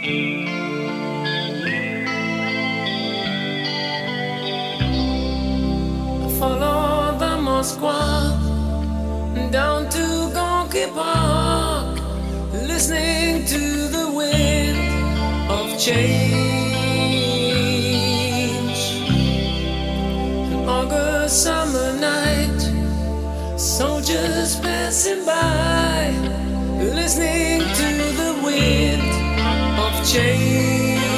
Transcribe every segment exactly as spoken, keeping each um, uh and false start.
Follow the Moskva down to Gonky Park, listening to the wind of change. An August summer night, soldiers passing by, listening to the wind of change.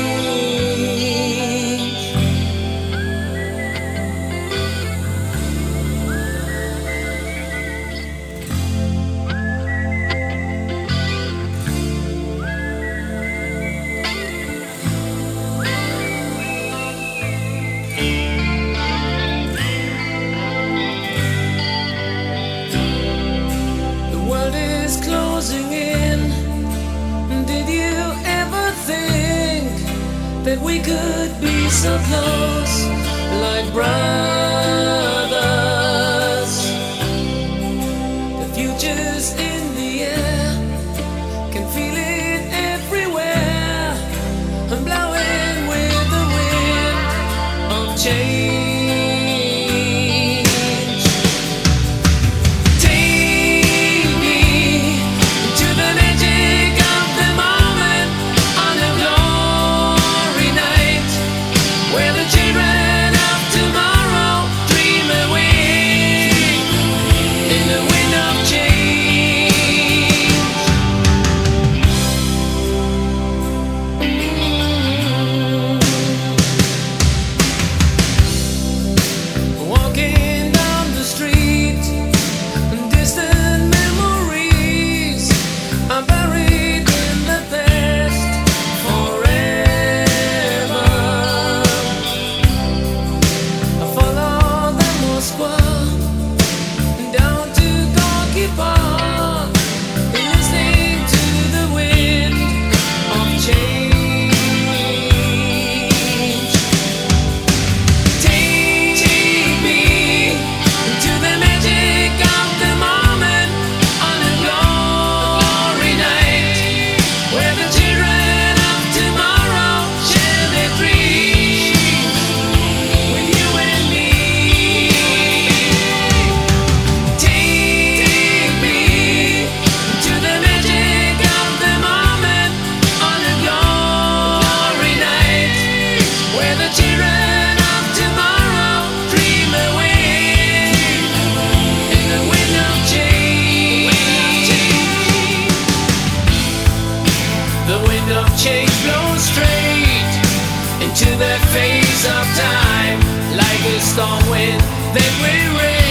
Closing in. Did you ever think that we could be so close, like brothers? The future's in the air, can feel it everywhere. I'm blowing with the wind of change. Change blows straight into that phase of time, like a storm wind that we raise.